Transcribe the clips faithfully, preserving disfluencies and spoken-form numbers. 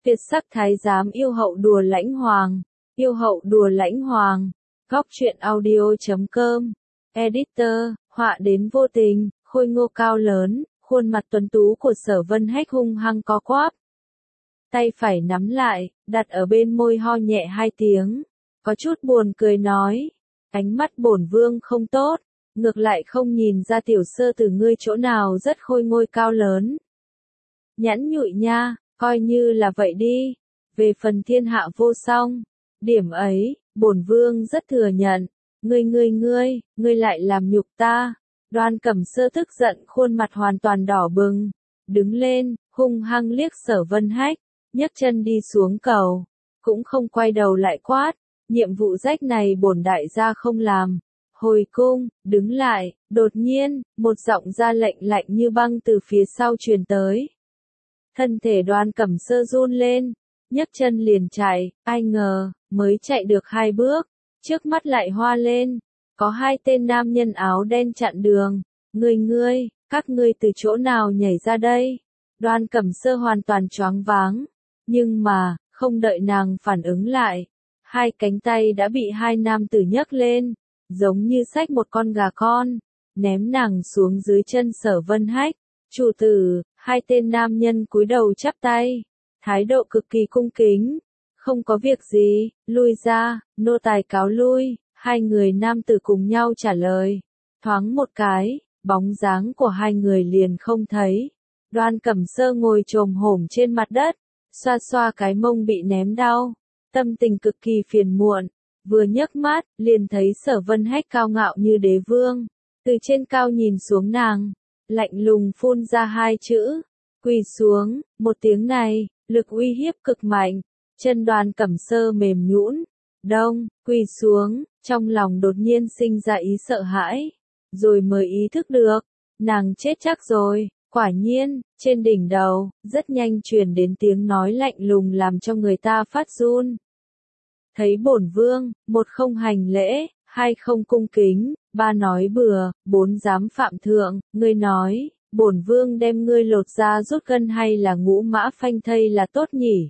Tuyệt sắc thái giám yêu hậu đùa lãnh hoàng, yêu hậu đùa lãnh hoàng, góc truyện audio chấm com, editor, họa đến vô tình, khôi ngô cao lớn, khuôn mặt tuấn tú của Sở Vân Hách hung hăng co quắp. Tay phải nắm lại, đặt ở bên môi ho nhẹ hai tiếng, có chút buồn cười nói, ánh mắt bổn vương không tốt, ngược lại không nhìn ra tiểu sơ từ ngươi chỗ nào rất khôi ngôi cao lớn. Nhãn nhụi nha, coi như là vậy đi, về phần thiên hạ vô song, điểm ấy, bổn vương rất thừa nhận, ngươi ngươi ngươi, ngươi lại làm nhục ta. Đoan Cẩm Sơ tức giận khuôn mặt hoàn toàn đỏ bừng, đứng lên, hung hăng liếc Sở Vân Hách, nhấc chân đi xuống cầu, cũng không quay đầu lại quát, nhiệm vụ rách này bổn đại gia không làm. Hồi cung, đứng lại, đột nhiên, một giọng ra lệnh lạnh như băng từ phía sau truyền tới. Thân thể Đoan Cẩm Sơ run lên, nhấc chân liền chạy, ai ngờ, mới chạy được hai bước, trước mắt lại hoa lên, có hai tên nam nhân áo đen chặn đường, ngươi ngươi, các ngươi từ chỗ nào nhảy ra đây? Đoan Cẩm Sơ hoàn toàn choáng váng, nhưng mà, không đợi nàng phản ứng lại, hai cánh tay đã bị hai nam tử nhấc lên, giống như xách một con gà con, ném nàng xuống dưới chân Sở Vân Hách. Chủ tử, hai tên nam nhân cúi đầu chắp tay, thái độ cực kỳ cung kính, không có việc gì, lui ra, nô tài cáo lui, hai người nam tử cùng nhau trả lời, thoáng một cái, bóng dáng của hai người liền không thấy. Đoan Cẩm Sơ ngồi chồm hổm trên mặt đất, xoa xoa cái mông bị ném đau, tâm tình cực kỳ phiền muộn, vừa nhấc mắt, liền thấy Sở Vân Hách cao ngạo như đế vương, từ trên cao nhìn xuống nàng, lạnh lùng phun ra hai chữ, quỳ xuống. Một tiếng này, lực uy hiếp cực mạnh, chân Đoan Cẩm Sơ mềm nhũn, đông, quỳ xuống, trong lòng đột nhiên sinh ra ý sợ hãi, rồi mới ý thức được, nàng chết chắc rồi. Quả nhiên, trên đỉnh đầu, rất nhanh truyền đến tiếng nói lạnh lùng làm cho người ta phát run. Thấy bổn vương, một không hành lễ, hai không cung kính, ba nói bừa, bốn dám phạm thượng, ngươi nói, bổn vương đem ngươi lột ra rút gân hay là ngũ mã phanh thây là tốt nhỉ?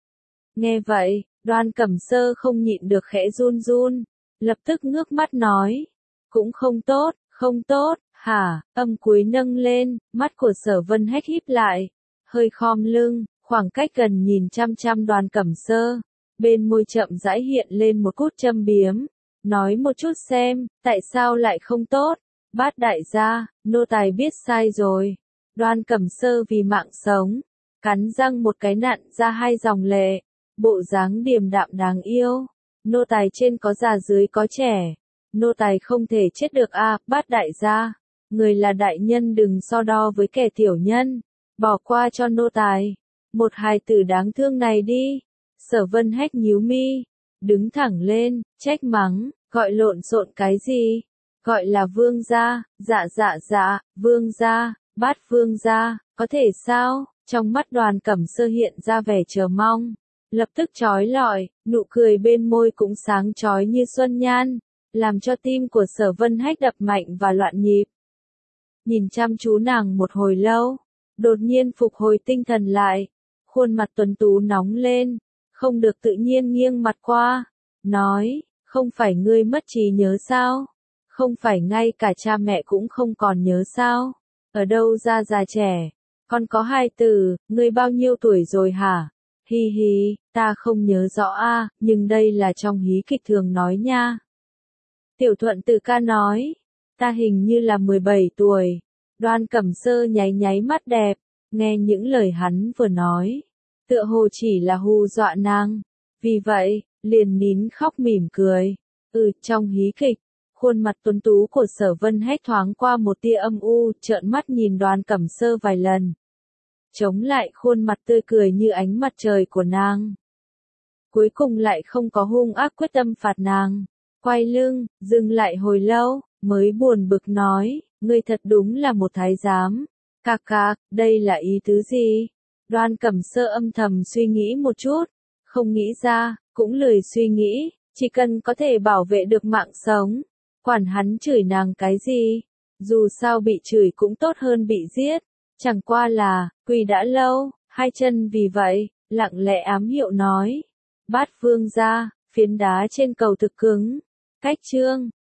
Nghe vậy, Đoan Cẩm Sơ không nhịn được khẽ run run, lập tức ngước mắt nói, cũng không tốt, không tốt, hả? Âm cuối nâng lên, mắt của Sở Vân Hách híp lại, hơi khom lưng, khoảng cách gần nhìn chăm chăm Đoan Cẩm Sơ, bên môi chậm rãi hiện lên một cút châm biếm, nói một chút xem, tại sao lại không tốt? Bát đại gia, nô tài biết sai rồi. Đoan Cẩm Sơ vì mạng sống, cắn răng một cái nặn ra hai dòng lệ, bộ dáng điềm đạm đáng yêu. Nô tài trên có già dưới có trẻ, nô tài không thể chết được a. À, bát đại gia, người là đại nhân đừng so đo với kẻ tiểu nhân, bỏ qua cho nô tài. Một hài tử đáng thương này đi. Sở Vân Hách nhíu mi, đứng thẳng lên, trách mắng, gọi lộn xộn cái gì? Gọi là vương gia, dạ dạ dạ, vương gia, bát vương gia, có thể sao? Trong mắt Đoan Cẩm Sơ hiện ra vẻ chờ mong, lập tức chói lọi, nụ cười bên môi cũng sáng chói như xuân nhan, làm cho tim của Sở Vân Hách đập mạnh và loạn nhịp. Nhìn chăm chú nàng một hồi lâu, đột nhiên phục hồi tinh thần lại, khuôn mặt tuấn tú nóng lên, không được tự nhiên nghiêng mặt qua, nói, không phải ngươi mất trí nhớ sao? Không phải ngay cả cha mẹ cũng không còn nhớ sao? Ở đâu ra già trẻ? Con có hai từ, ngươi bao nhiêu tuổi rồi hả? Hi hi, ta không nhớ rõ a, nhưng đây là trong hí kịch thường nói nha. Tiểu Thuận Từ ca nói, ta hình như là mười bảy tuổi. Đoan Cẩm Sơ nháy nháy mắt đẹp, nghe những lời hắn vừa nói, tựa hồ chỉ là hù dọa nàng, vì vậy, liền nín khóc mỉm cười. Ừ, trong hí kịch, khuôn mặt tuấn tú của Sở Vân Hách thoáng qua một tia âm u, trợn mắt nhìn Đoan Cẩm Sơ vài lần, chống lại khuôn mặt tươi cười như ánh mặt trời của nàng. Cuối cùng lại không có hung ác quyết tâm phạt nàng, quay lưng, dừng lại hồi lâu, mới buồn bực nói, ngươi thật đúng là một thái giám. Cạc cạc, đây là ý tứ gì? Đoan Cẩm Sơ âm thầm suy nghĩ một chút, không nghĩ ra, cũng lười suy nghĩ, chỉ cần có thể bảo vệ được mạng sống, quản hắn chửi nàng cái gì, dù sao bị chửi cũng tốt hơn bị giết, chẳng qua là, quỳ đã lâu, hai chân vì vậy, lặng lẽ ám hiệu nói. Bát vương gia, phiến đá trên cầu thực cứng. Cách chương.